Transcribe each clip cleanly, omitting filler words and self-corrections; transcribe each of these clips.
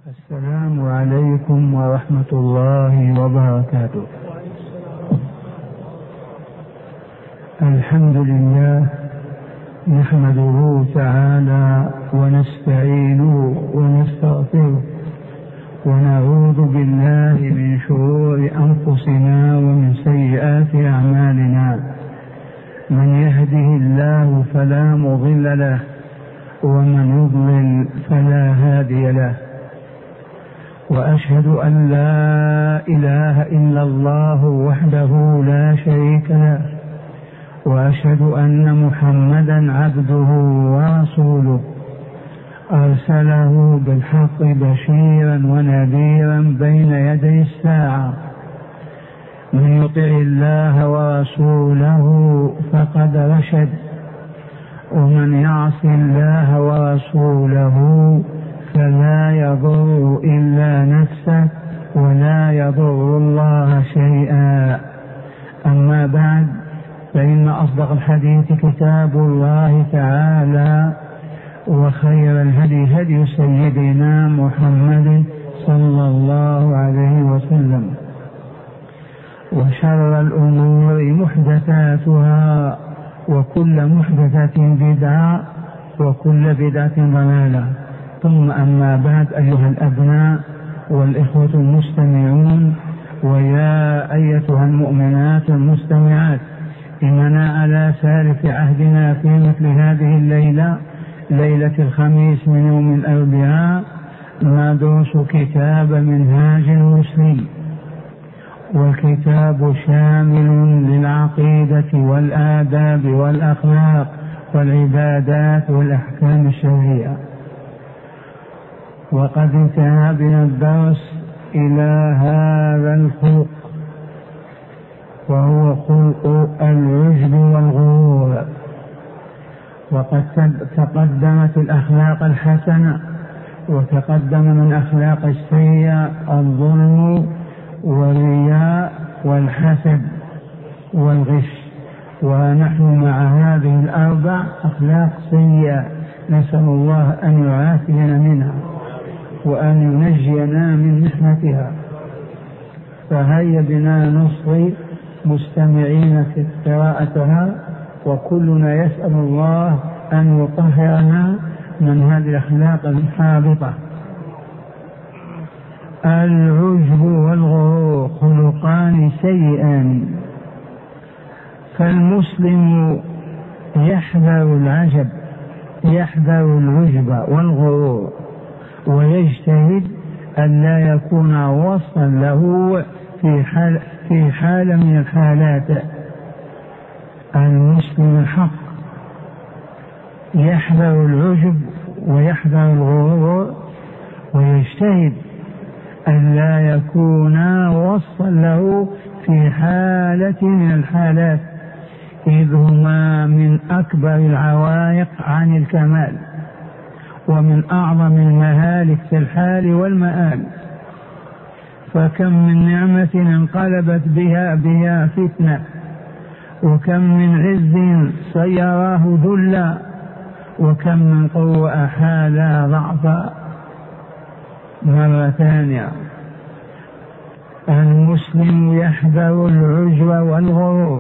السلام عليكم ورحمة الله وبركاته. الحمد لله نحمده تعالى ونستعينه ونستغفره ونعوذ بالله من شرور أنفسنا ومن سيئات أعمالنا. من يهده الله فلا مضل له ومن يضلل فلا هادي له، وأشهد أن لا إله إلا الله وحده لا شريك له، وأشهد أن محمدا عبده ورسوله أرسله بالحق بشيرا ونذيرا بين يدي الساعة. من يطع الله ورسوله فقد رشد، ومن يعص الله ورسوله فلا يضر إلا نفسه ولا يضر الله شيئا. أما بعد، فإن أصدق الحديث كتاب الله تعالى، وخير الهدي هدي سيدنا محمد صلى الله عليه وسلم، وشر الأمور محدثاتها، وكل محدثة بدعة، وكل بدعة ضلالة. ثم أما بعد، أيها الأبناء والإخوة المستمعون، ويا أيتها المؤمنات المستمعات، إننا على سالف عهدنا في مثل هذه الليلة، ليلة الخميس من يوم الأربعاء، ندرس كتاب منهاج المسلم، والكتاب شامل للعقيدة والآداب والأخلاق والعبادات والأحكام الشرعية. وقد انتهى بنا الدرس إلى هذا الخلق، وهو خلق العجب والغرور. وقد تقدمت الأخلاق الحسنة، وتقدم من أخلاق السيئة الظلم والرياء والحسد والغش، ونحن مع هذه الأربع أخلاق سيئة، نسأل الله أن يعافينا منها وأن ينجينا من محنتها. فهيا بنا نصغي مستمعين في قراءتها، وكلنا يسأل الله أن يطهرنا من هذه الأخلاق الحابطة. العجب والغرور خلقان سيئان، فالمسلم يحذر العجب، يحذر العجب والغرور، ويجتهد أن لا يكون وصفا له في حالة من الحالات. المسلم الحق يحذر العجب ويحذر الغرور، ويجتهد أن لا يكون وصفا له في حالة من الحالات، إذ هما من أكبر العوائق عن الكمال، ومن أعظم المهالك في الحال والمآل. فكم من نعمة انقلبت بها فتنة، وكم من عز صيراه ذلا، وكم من قوة أحالها ضعفا. مرة ثانية، المسلم يحذر العجب والغرور،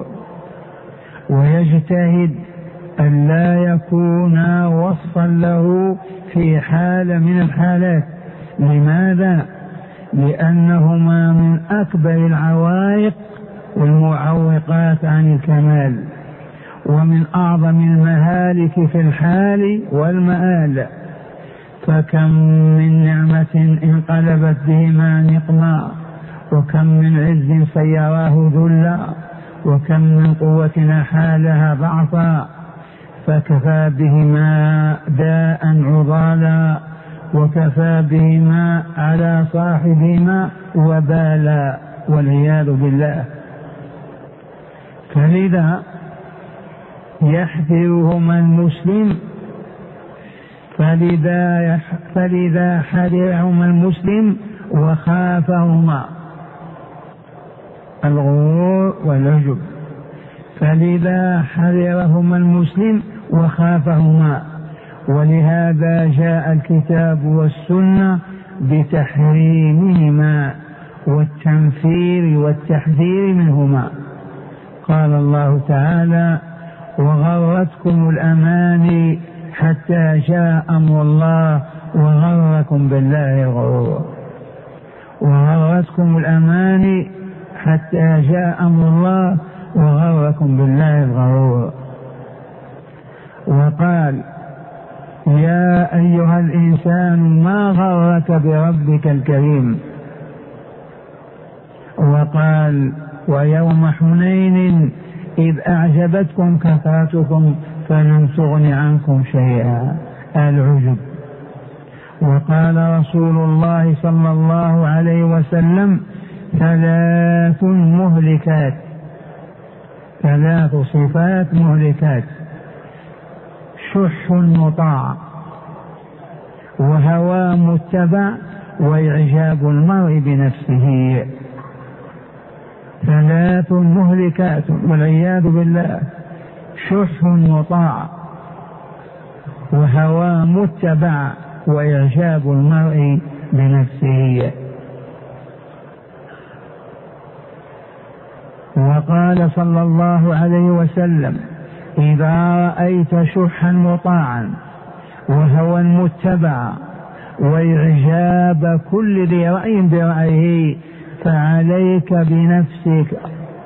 ويجتهد أن لا يكون وصفا له في حالة من الحالات. لماذا؟ لأنهما من أكبر العوائق والمعوقات عن الكمال، ومن أعظم المهالك في الحال والمآل. فكم من نعمة انقلبت بهما نقما، وكم من عز صيراه ذلا، وكم من قوة حالها ضعفا. فكفى بهما داء عضالا، وكفى بهما على صاحبهما وبالا، والعياذ بالله. فلذا يحذرهما المسلم، فلذا حذرهما المسلم وخافهما، الغرور والعجب. فلذا حذرهما المسلم وخافهما، ولهذا جاء الكتاب والسنة بتحريمهما والتنفير والتحذير منهما. قال الله تعالى: وغرتكم الأماني حتى جاء أمر الله وغركم بالله الغرور. وغرتكم الأماني حتى جاء أمر الله وغركم بالله الغرور. وقال: يا أيها الإنسان ما غرك بربك الكريم. وقال: ويوم حنين إذ أعجبتكم كثرتكم فلم تغن عنكم شيئا، العجب. وقال رسول الله صلى الله عليه وسلم: ثلاث مهلكات، ثلاث صفات مهلكات: شح مطاع، وهوى متبع، وإعجاب المرء بنفسه. ثلاث مهلكات والعياذ بالله: شح مطاع، وهوى متبع، وإعجاب المرء بنفسه. وقال صلى الله عليه وسلم: إذا رأيت شحا مطاعا وهوى متبعا وإعجاب كل ذي رأي برأيه فعليك بنفسك،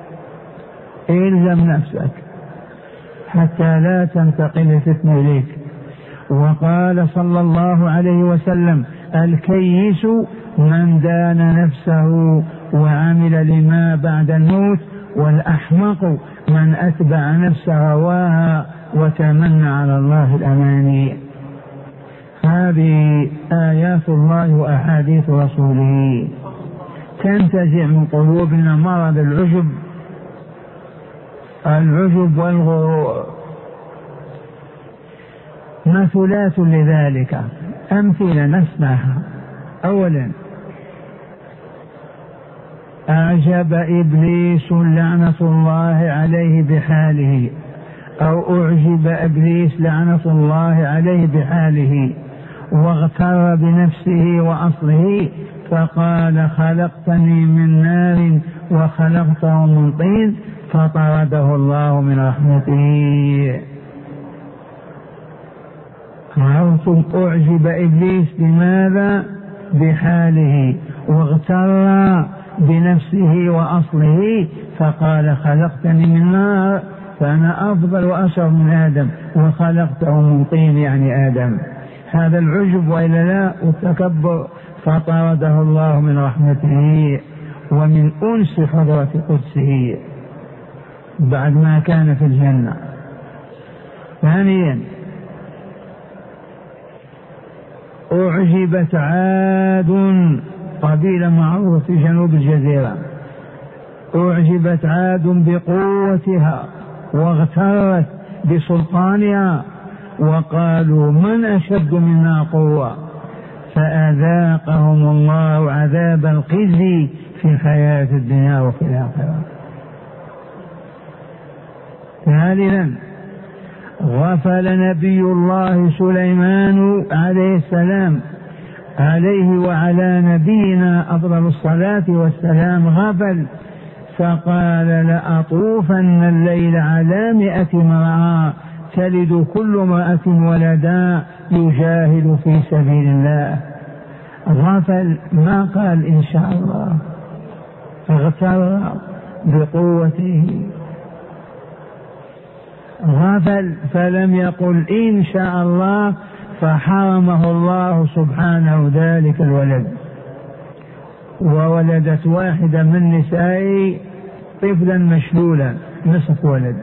إلزم نفسك حتى لا تنتقل الفتنة إليك. وقال صلى الله عليه وسلم: الكيس من دان نفسه وعمل لما بعد الموت، والأحمق من أتبع نفسه هواها وتمنى على الله الأماني. هذه آيات الله وأحاديث رسوله. تنتزع من قلوبنا مرض العجب والغرور. مثلات لذلك، أمثلة نسمعها. أولا: أعجب إبليس لعنة الله عليه بحاله، أو أعجب إبليس لعنة الله عليه بحاله واغتر بنفسه وأصله فقال: خلقتني من نار وخلقته من طين، فطرده الله من رحمته. عرفتم؟ أعجب إبليس بماذا؟ بحاله، واغتر بنفسه وأصله فقال: خلقتني من نار فأنا أفضل وأشرف من آدم، وخلقته من طين يعني آدم. هذا العجب وإلا لا، والتكبر. فطرده الله من رحمته ومن أنس حضرة قدسه بعد ما كان في الجنة. ثانيا: أعجبت عاد، قبيلة معروفة في جنوب الجزيرة، أعجبت عاد بقوتها واغترت بسلطانها وقالوا: من أشد منا قوة، فأذاقهم الله عذاب الخزي في الحياة الدنيا وفي الآخرة. ثالثا: غفل نبي الله سليمان عليه السلام عليه وعلى نبينا أفضل الصلاة والسلام، غفل فقال: لأطوفن الليل على 100 امرأة تلد كل امرأة ولدا يجاهد في سبيل الله. غفل، ما قال إن شاء الله، اغتر بقوته. غفل فلم يقل إن شاء الله، فحرمه الله سبحانه ذلك الولد. وولدت واحدة من نسائه طفلا مشلولا نصف ولد،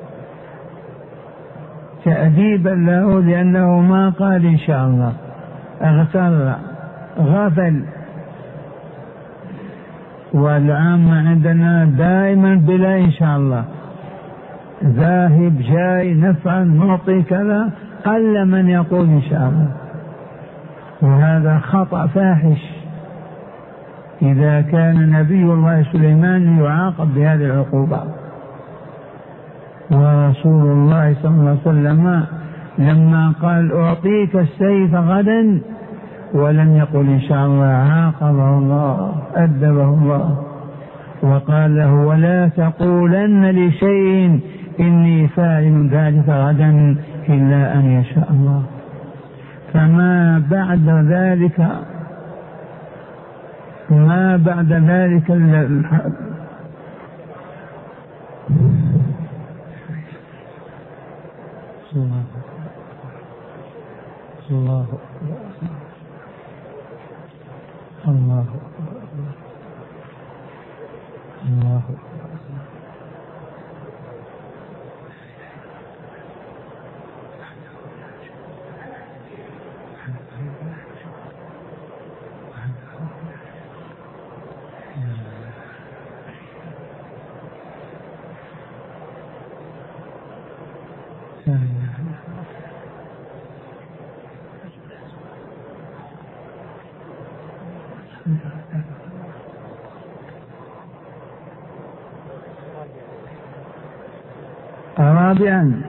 تأديبا له لأنه ما قال إن شاء الله، اغتر، غفل. والعامة عندنا دائما بلا إن شاء الله، ذاهب جاي نفعل نعطي كذا، قل من يقول إن شاء الله، وهذا خطأ فاحش. إذا كان نبي الله سليمان يعاقب بهذه العقوبة. ورسول الله صلى الله عليه وسلم لما قال: أعطيك السيف غدا ولم يقل إن شاء الله عاقبه الله أدبه الله، وقال له ولا تقولن لشيء إني فاعل ذلك غدا إلا أن يشاء الله. فما بعد ذلك الله الله الله رابعا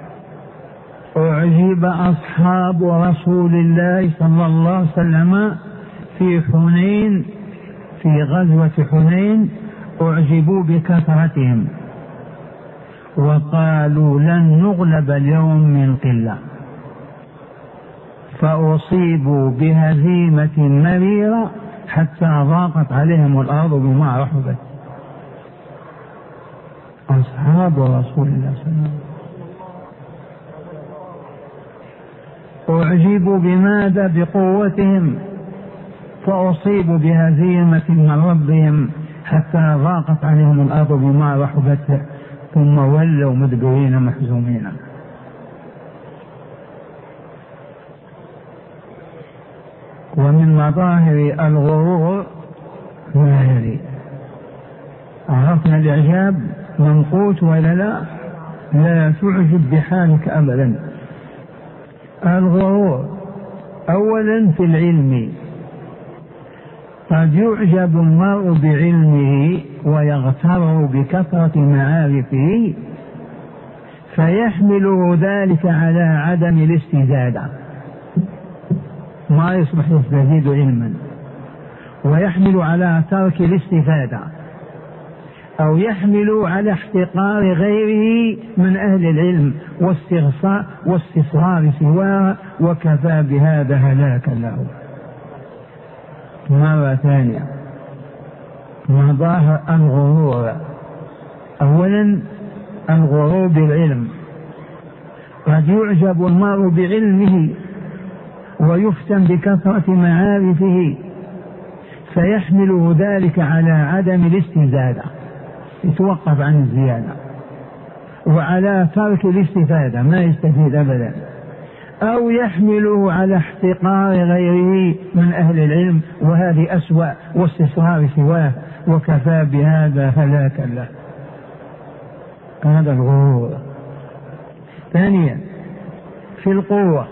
أعجب أصحاب رسول الله صلى الله عليه وسلم في حنين، في غزوة حنين أعجبوا بكثرتهم وقالوا لن نغلب اليوم من قلة، فأصيبوا بهزيمة مريرة حتى ضاقت عليهم الأرض بما رحبت. أصحاب رسول الله صلى الله عليه وسلم أعجبوا بماذا؟ بقوتهم، فأصيبوا بهزيمة من ربهم حتى ضاقت عليهم الأرض بما رحبت ثم ولوا مدبرين محزومين. ومن مظاهر الغرور ما يلي. عرفنا الإعجاب منقوط ولا لا؟ لا تعجب بحالك أبدا. الغرور أولا في العلم، قد يعجب المرء بعلمه ويغتر بكثرة معارفه فيحمله ذلك على عدم الاستزادة، ما يصبح يستزيد علما، ويحمل على ترك الاستفادة، أو يحمل على احتقار غيره من أهل العلم واستصغار سواه، وكفى بهذا هلاكا له. مرة ثانية مظاهر الغرور. أولا الغرور بالعلم، قد يعجب المرء بعلمه ويفتن بكثرة معارفه فيحمله ذلك على عدم الاستزادة، يتوقف عن الزيادة، وعلى ترك الاستفادة، ما يستفيد أبدا، أو يحمله على احتقار غيره من أهل العلم، وهذه أسوأ، واستصغار سواه، وكفى بهذا هلاكا له. هذا الغرور. ثانيا في القوة.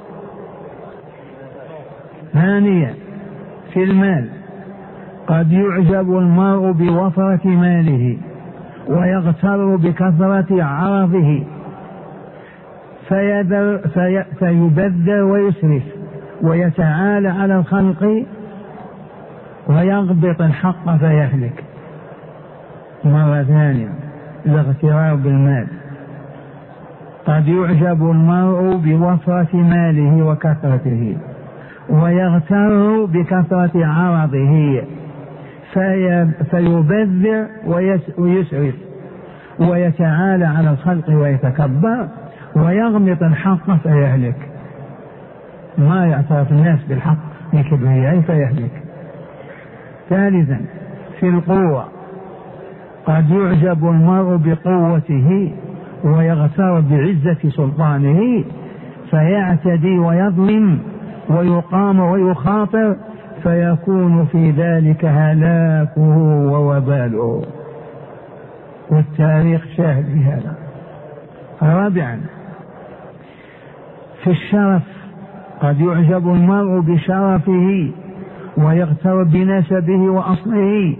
ثانيا في المال، قد يعجب المرء بوفرة ماله ويغتر بكثرة عرضه فيبذر ويسرف ويتعالى على الخلق ويغبط الحق فيهلك. مرة ثانية الاغترار بالمال، قد يعجب المرء بوفرة ماله وكثرته ويغتر بكثرة عرضه فيبذر ويسرف ويتعالى على الخلق ويتكبر ويغمط الحق فيهلك، ما يعترف الناس بالحق من كبرياء فيهلك. ثالثا في القوة، قد يعجب المرء بقوته ويغتر بعزة سلطانه فيعتدي ويظلم ويقام ويخاطر فيكون في ذلك هلاكه ووباله، والتاريخ شاهد بهذا. رابعا في الشرف، قد يعجب المرء بشرفه ويغتر بنسبه وأصله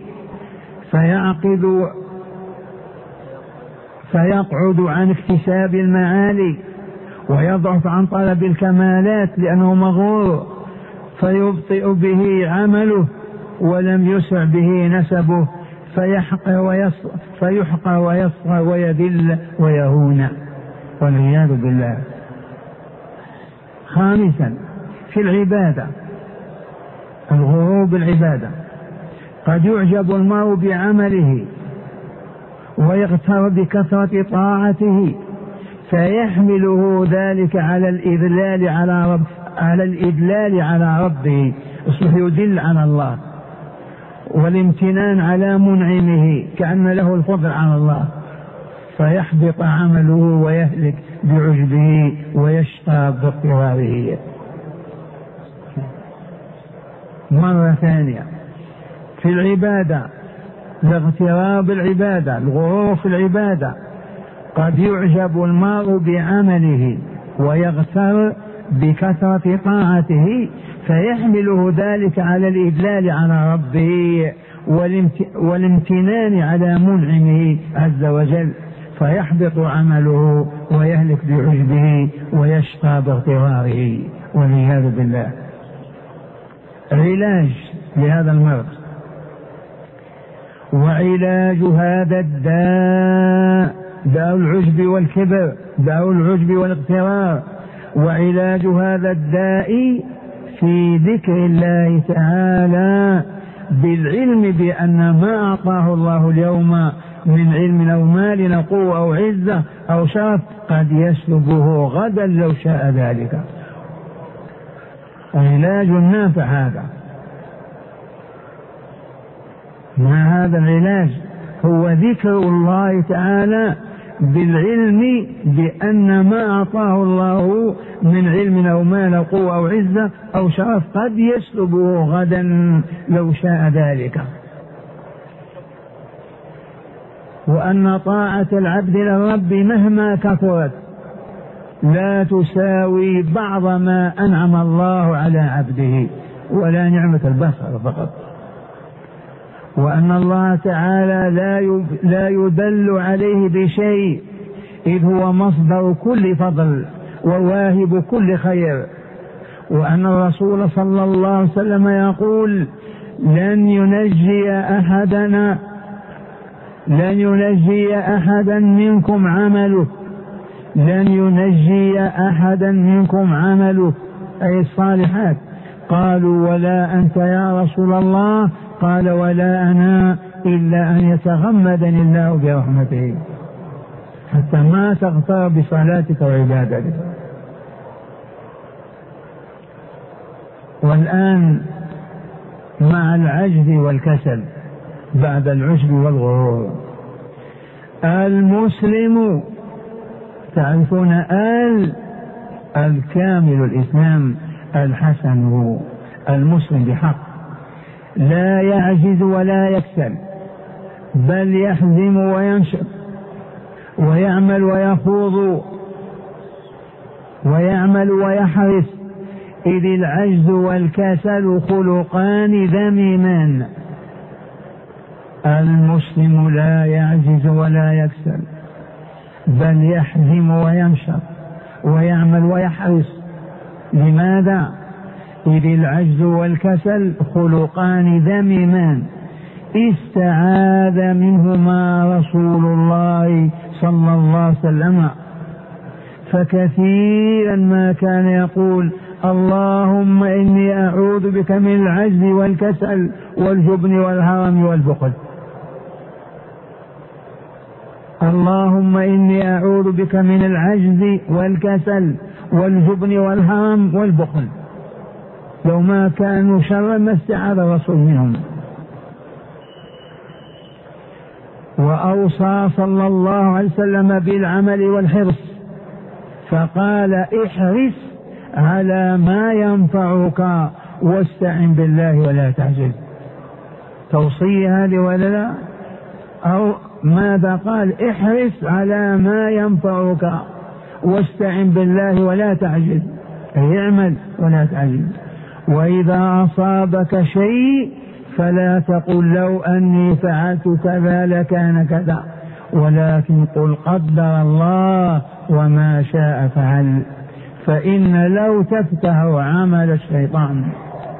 فيقعد عن اكتساب المعالي ويضعف عن طلب الكمالات لأنه مغرور، فيبطئ به عمله ولم يسع به نسبه فيحقر ويصغر ويذل ويهون والعياذ بالله. خامسا في العبادة الغرور بالعبادة. قد يعجب المرء بعمله ويغتر بكثرة طاعته فيحمله ذلك على الإدلال على ربه، يصبح يدل على الله، والامتنان على منعمه كأن له الفضل على الله، فيحبط عمله ويهلك بعجبه ويشقى باضطراره. مرة ثانية في العبادة الاغتراب العبادة، الغرور في العبادة. قد يعجب المرء بعمله ويغتر بكثرة طاعته فيحمله ذلك على الإدلال على ربه والامتنان على منعمه عز وجل، فيحبط عمله ويهلك بعجبه ويشقى باغتراره والعياذ بالله. علاج لهذا المرض وعلاج هذا الداء داء العجب والكبر، داء العجب والاغترار، وعلاج هذا الداء في ذكر الله تعالى بالعلم بأن ما أعطاه الله اليوم من علم أو مال أو قوة أو عزة أو شرف قد يسلبه غدا لو شاء ذلك. علاج نافع هذا. ما هذا العلاج؟ هو ذكر الله تعالى بالعلم بأن ما أعطاه الله من علم أو مال أو قوة أو عزة أو شرف قد يسلبه غدا لو شاء ذلك، وأن طاعة العبد للرب مهما كثرت لا تساوي بعض ما أنعم الله على عبده ولا نعمة البصر فقط، وأن الله تعالى لا يدل عليه بشيء إذ هو مصدر كل فضل وواهب كل خير، وأن الرسول صلى الله عليه وسلم يقول لن ينجي أحدا منكم عمله، لن ينجي أحدا منكم عمله أي الصالحات. قالوا ولا أنت يا رسول الله؟ قال ولا أنا إلا أن يتغمدني الله برحمته، حتى ما تغتر بصلاتك وعبادتك. والآن مع العجز والكسل بعد العجب والغرور، المسلم تعرفون الكامل الإسلام الحسن هو المسلم بحق، لا يعجز ولا يكسل بل يحزم وينشط ويعمل ويخوض ويعمل ويحرص، إذ العجز والكسل خلقان ذميمان. المسلم لا يعجز ولا يكسل بل يحزم وينشط ويعمل ويحرص. لماذا؟ إذ العجز والكسل خلقان ذميمان استعاذ منهما رسول الله صلى الله عليه وسلم، فكثيرا ما كان يقول اللهم إني أعوذ بك من العجز والكسل والجبن والهرم والبخل، اللهم إني أعوذ بك من العجز والكسل والجبن والهرم والبخل. لو ما كانوا شرا ما استعاذ الرسول منهم. وأوصى صلى الله عليه وسلم بالعمل والحرص، فقال احرص على ما ينفعك واستعن بالله ولا تعجز. توصية هذه ولا لا؟ أو ماذا قال؟ احرص على ما ينفعك واستعن بالله ولا تعجز، أي اعمل ولا تعجز. وإذا أصابك شيء فلا تقل لو أني فعلت كذا لكان كذا، ولكن قل قدر الله وما شاء فعل، فإن لو تفتح عمل الشيطان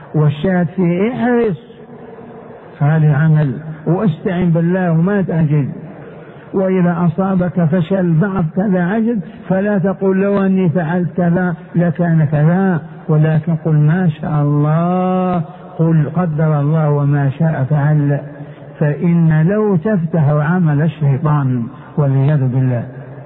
والشاهد فيه احرص على العمل واستعن بالله وما تعجز. وإذا أصابك فشل ضعف كذا عجز فلا تقول لو أني فعلت كذا لكان كذا، ولكن قل ما شاء الله، قل قدر الله وما شاء فعل، فإن لو تفتح عمل الشيطان والعياذ بالله.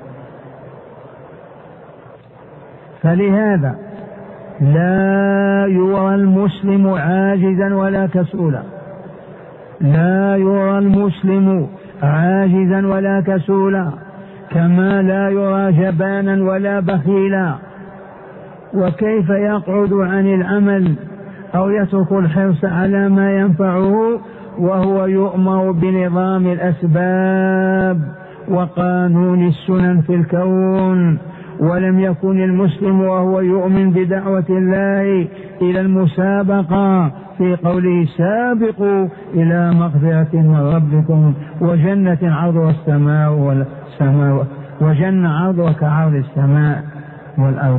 فلهذا لا يرى المسلم عاجزا ولا كسولا، لا يرى المسلم عاجزا ولا كسولا، كما لا يرى جبانا ولا بخيلا. وكيف يقعد عن العمل أو يترك الحرص على ما ينفعه وهو يؤمر بنظام الأسباب وقانون السنن في الكون؟ ولم يكن المسلم وهو يؤمن بدعوة الله إلى المسابقة في قوله سابقوا إلى مغفرة من ربكم وجنة عرضها السماء والسماء وجنة عرضها كعرض السماء والأرض.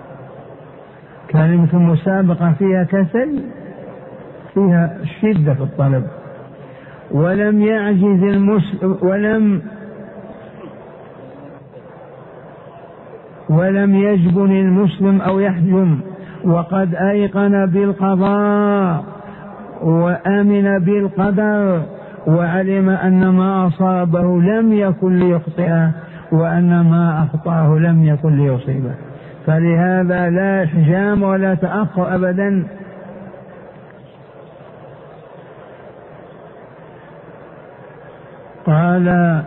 كلمة المسابقة فيها كسل، فيها شدة في الطلب. ولم يعجز المسلم ولم يجبن المسلم أو يحجم وقد أيقن بالقضاء وآمن بالقدر وعلم أن ما أصابه لم يكن ليخطئه وأن ما أخطأه لم يكن ليصيبه، فلهذا لا إحجام ولا تأخر أبدا. قال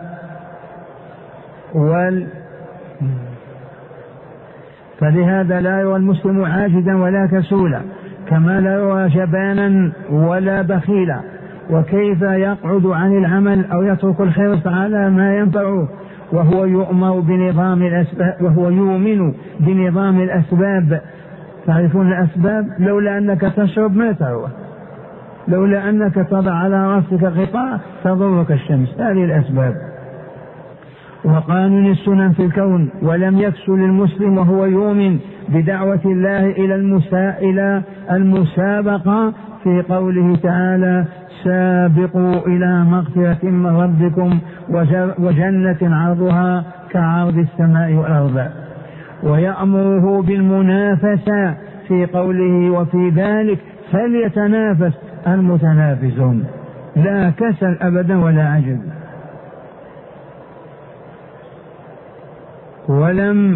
فلهذا لا يرى المسلم عاجزا ولا كسولا، كما لا يرى جبانا ولا بخيلا. وكيف يقعد عن العمل أو يترك الحرص على ما ينفعه وهو يؤمر بنظام الأسباب، وهو يؤمن بنظام الأسباب. تعرفون الأسباب؟ لولا أنك تشرب ما تروى، لولا أنك تضع على رأسك غطاء تضرك الشمس، هذه الأسباب. وقانون السنن في الكون. ولم يكسل المسلم وهو يؤمن بدعوة الله إلى المسابقة في قوله تعالى سابقوا إلى مغفرة من ربكم وجنة عرضها كعرض السماء والأرض. ويأمره بالمنافسة في قوله وفي ذلك فليتنافس المتنافسون، لا كسل أبدا ولا عجز. ولم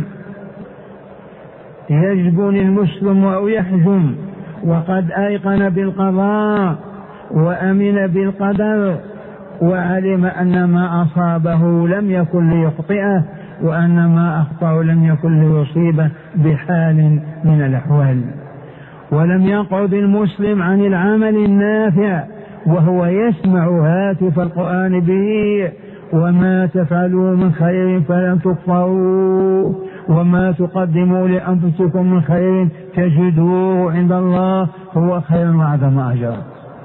يجبن المسلم أو يحجم وقد أيقن بالقضاء وأمن بالقدر وعلم أن ما أصابه لم يكن ليخطئه وأن ما أخطأه لم يكن ليصيبه بحال من الأحوال. ولم يقعد المسلم عن العمل النافع وهو يسمع هاتف القرآن به وما تفعلوا من خير فلن تكفروا وما تقدموا لأنفسكم من خير تجدوه عند الله هو خير وأعظم أجرا.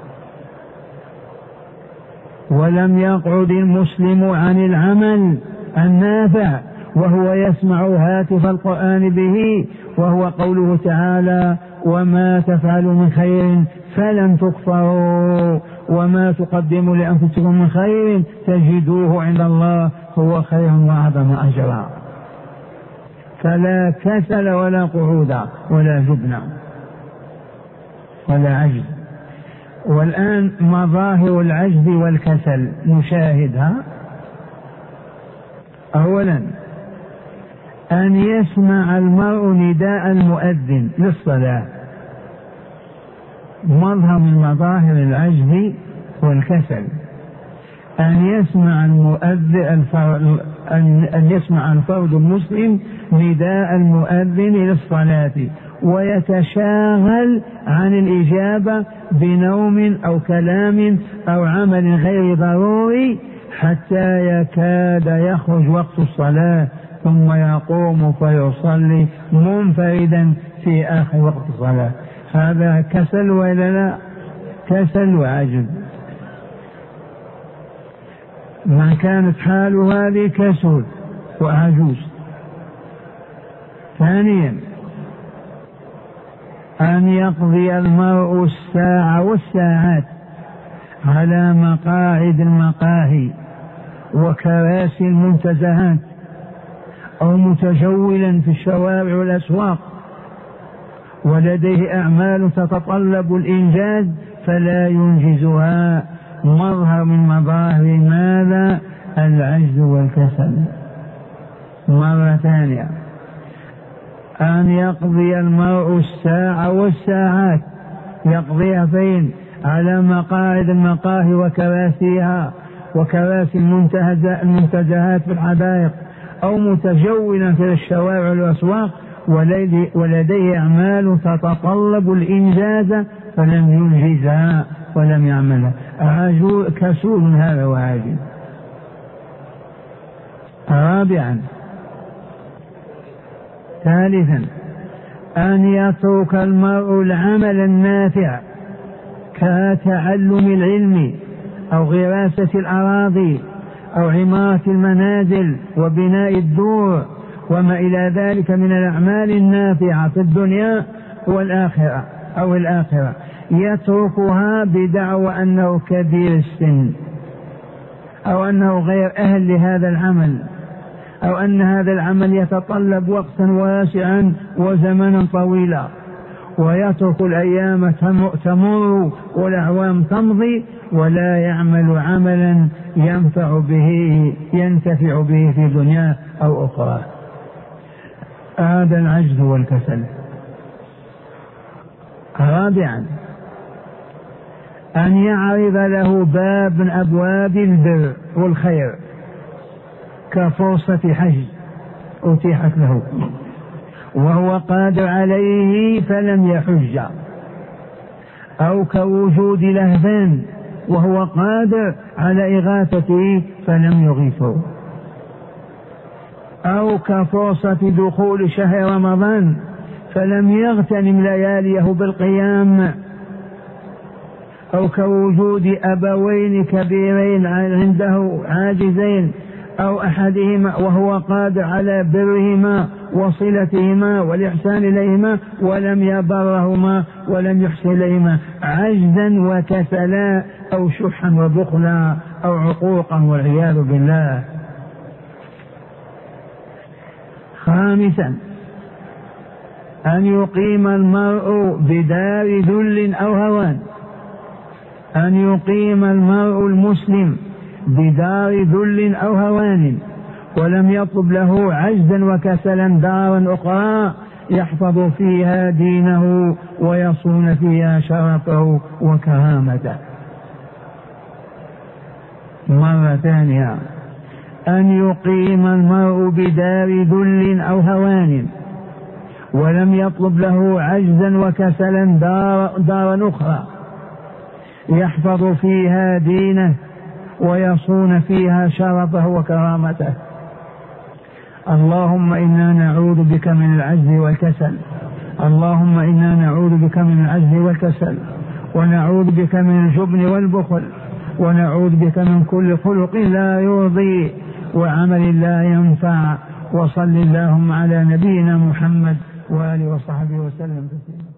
ولم يقعد المسلم عن العمل النافع وهو يسمع هاتف القرآن به وهو قوله تعالى وما تفعلوا من خير فلن تكفروا وما تقدموا لأنفسكم من خير تجدوه عند الله هو خير وأعظم أجرا. فلا كسل ولا قعود ولا جبن ولا عجز. والآن مظاهر العجز والكسل نشاهدها. أولا أن يسمع المرء نداء المؤذن للصلاة، مظهر من مظاهر العجز والكسل. أن يسمع المؤذن أن يسمع الفرد المسلم نداء المؤذن للصلاة ويتشاغل عن الإجابة بنوم أو كلام أو عمل غير ضروري حتى يكاد يخرج وقت الصلاة ثم يقوم فيصلي منفردا في آخر وقت الصلاة. هذا كسل ولا لا؟ كسل وعجز. من كانت حاله هذه كسل وعجوز. ثانيا أن يقضي المرء الساعة والساعات على مقاعد المقاهي وكراسي المنتزهات، أو متجولا في الشوارع والأسواق ولديه أعمال تتطلب الإنجاز فلا ينجزها، مظهر من مظاهر ماذا؟ العجز والكسل. مرة ثانية، أن يقضي المرء الساعة والساعات، يقضيها فين؟ على مقاعد المقاهي وكراسيها وكراسي المنتزهات في الحدائق، أو متجولا في الشوارع والأسواق ولديه أعمال تتطلب الإنجاز فلم ينجزها ولم يعملها، كسول هذا وعاجز. رابعا، ثالثا، أن يترك المرء العمل النافع كتعلم العلم أو غراسة الأراضي أو عمارة المنازل وبناء الدور وما إلى ذلك من الأعمال النافعة في الدنيا والآخرة أو الآخرة، يتركها بدعوى أنه كبير السن، أو أنه غير أهل لهذا العمل، أو أن هذا العمل يتطلب وقتا واسعا وزمنا طويلا، ويترك الأيام تمر والأعوام تمضي ولا يعمل عملا ينتفع به في دنياه أو أخرى. هذا العجز والكسل. رابعا، أن يعرض له باب من أبواب البر والخير كفرصة حج أتيحت له وهو قادر عليه فلم يحج، أو كوجود لهفان وهو قادر على إغاثته فلم يغيثه، أو كفرصة دخول شهر رمضان فلم يغتنم لياليه بالقيام، أو كوجود أبوين كبيرين عنده عاجزين أو أحدهما وهو قادر على برهما وصلتهما والإحسان إليهما ولم يبرهما ولم يحسن إليهما، عجزا وكسلا أو شحا وبخلا أو عقوقا والعياذ بالله. خامسا، أن يقيم المرء بدار ذل أو هوان، أن يقيم المرء المسلم بدار ذل أو هوان ولم يطلب له عجزا وكسلا دارا أخرى يحفظ فيها دينه ويصون فيها شرفه وكرامته. مرة ثانية، أن يقيم المرء بدار ذل أو هوان ولم يطلب له عجزا وكسلا دارا أخرى يحفظ فيها دينه ويصون فيها شرفه وكرامته. اللهم إنا نعوذ بك من العجز والكسل، اللهم إنا نعوذ بك من العجز والكسل، ونعوذ بك من الجبن والبخل، ونعوذ بك من كل خلق لا يرضي وعمل لا ينفع. وصل اللهم على نبينا محمد وآله وصحبه وسلم.